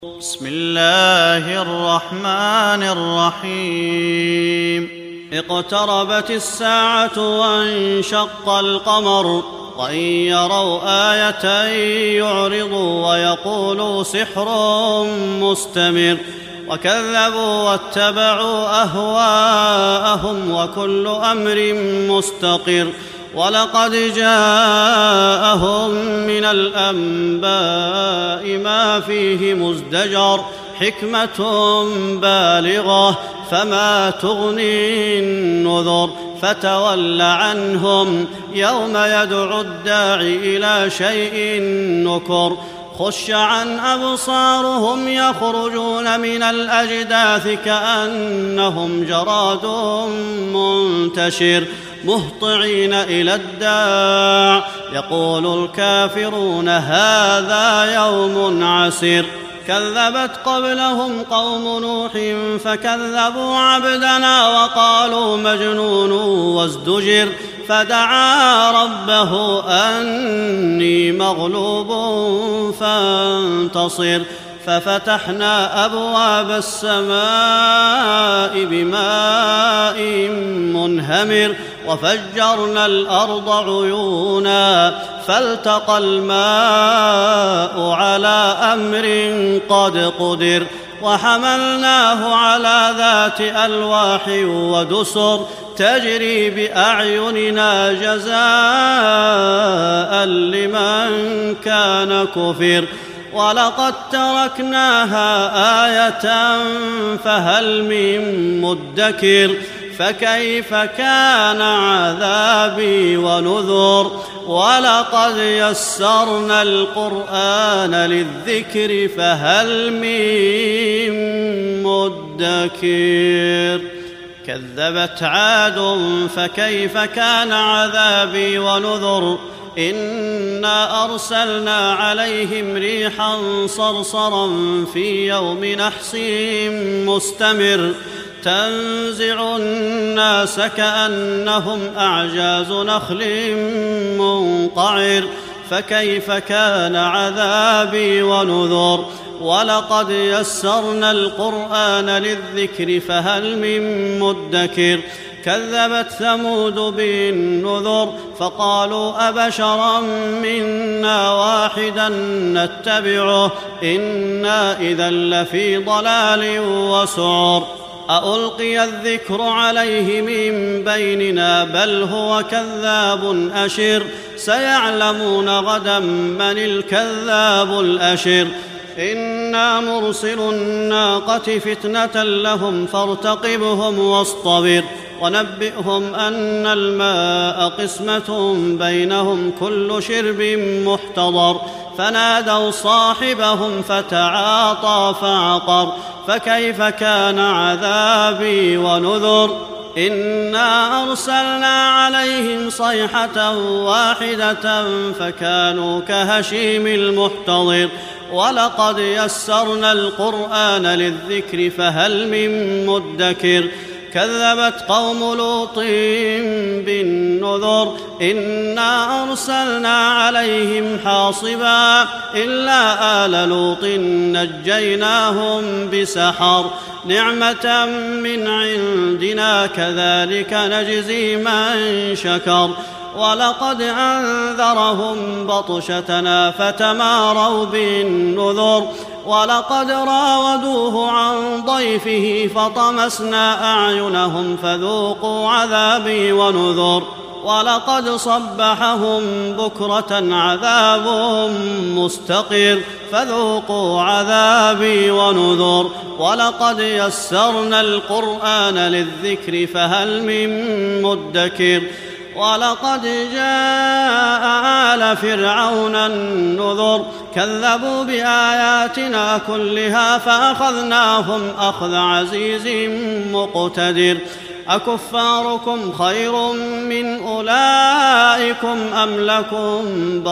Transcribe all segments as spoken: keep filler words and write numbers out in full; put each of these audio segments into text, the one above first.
بسم الله الرحمن الرحيم اقتربت الساعة وانشق القمر وإن يروا آية يعرضوا ويقولوا سحر مستمر وكذبوا واتبعوا أهواءهم وكل أمر مستقر ولقد جاءهم من الأنباء ما فيه مزدجر حكمة بالغة فما تغني النذر فتول عنهم يوم يدعو الداعي إلى شيء نكر خش عن أبصارهم يخرجون من الأجداث كأنهم جراد منتشر مهطعين إلى الداع يقول الكافرون هذا يوم عسير كذبت قبلهم قوم نوح فكذبوا عبدنا وقالوا مجنون وازدجر فدعا ربه أني مغلوب فانتصر ففتحنا أبواب السماء بماء منهمر وفجرنا الأرض عيونا فالتقى الماء على أمر قد قدر وحملناه على ذات ألواح ودسر تجري بأعيننا جزاء لمن كان كفر ولقد تركناها آية فهل من مدكر فكيف كان عذابي ونذر ولقد يسرنا القرآن للذكر فهل من مدكر كذبت عاد فكيف كان عذابي ونذر إنا أرسلنا عليهم ريحا صرصرا في يوم نحس مستمر تنزع الناس كأنهم أعجاز نخل منقعر فكيف كان عذابي ونذر ولقد يسرنا القرآن للذكر فهل من مدكر كذبت ثمود بالنذر فقالوا أبشرا منا واحدا نتبعه إنا إذا لفي ضلال وسعر أألقي الذكر عليه من بيننا بل هو كذاب أشر سيعلمون غدا من الكذاب الأشر إنا مرسل الناقة فتنة لهم فارتقبهم واصطبر ونبئهم أن الماء قسمة بينهم كل شرب محتضر فنادوا صاحبهم فتعاطى فعقر فكيف كان عذابي ونذر إنا أرسلنا عليهم صيحة واحدة فكانوا كهشيم المحتضر ولقد يسرنا القرآن للذكر فهل من مدكر كذبت قوم لوط بالنذر إنا أرسلنا عليهم حاصبا إلا آل لوط نجيناهم بسحر نعمة من عندنا كذلك نجزي من شكر ولقد أنذرهم بطشتنا فتماروا بالنذر ولقد راودوه عن ضيفه فطمسنا أعينهم فذوقوا عذابي ونذر ولقد صبحهم بكرة عذاب مستقر فذوقوا عذابي ونذر ولقد يسرنا القرآن للذكر فهل من مدكر ولقد جاء آل فرعون النذر كذبوا بآياتنا كلها فأخذناهم أخذ عزيز مقتدر أكفاركم خير من أولئكم أم لكم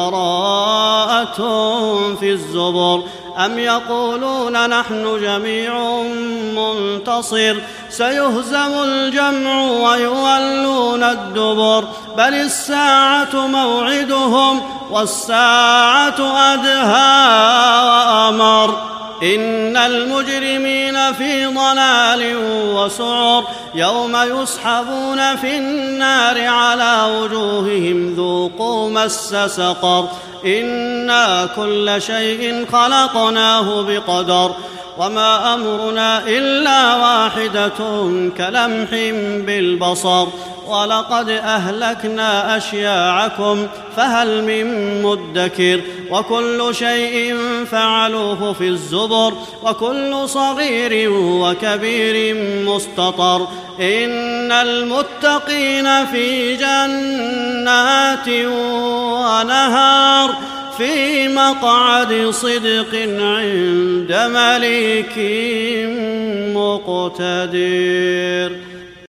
براءة في الزبر أم يقولون نحن جميع منتصر سيهزم الجمع ويولون الدبر بل الساعة موعدهم والساعة أدهى وأمر إن المجرمين في ضلال وسعر يوم يسحبون في النار على وجوههم ذوقوا مس سقر إنا كل شيء خلقناه بقدر وما أمرنا إلا واحدة كلمح بالبصر ولقد أهلكنا أشياعكم فهل من مدكر وكل شيء فعلوه في الزبر وكل صغير وكبير مستطر إن المتقين في جنات ونهار في مقعد صدق عند مليك مقتدر.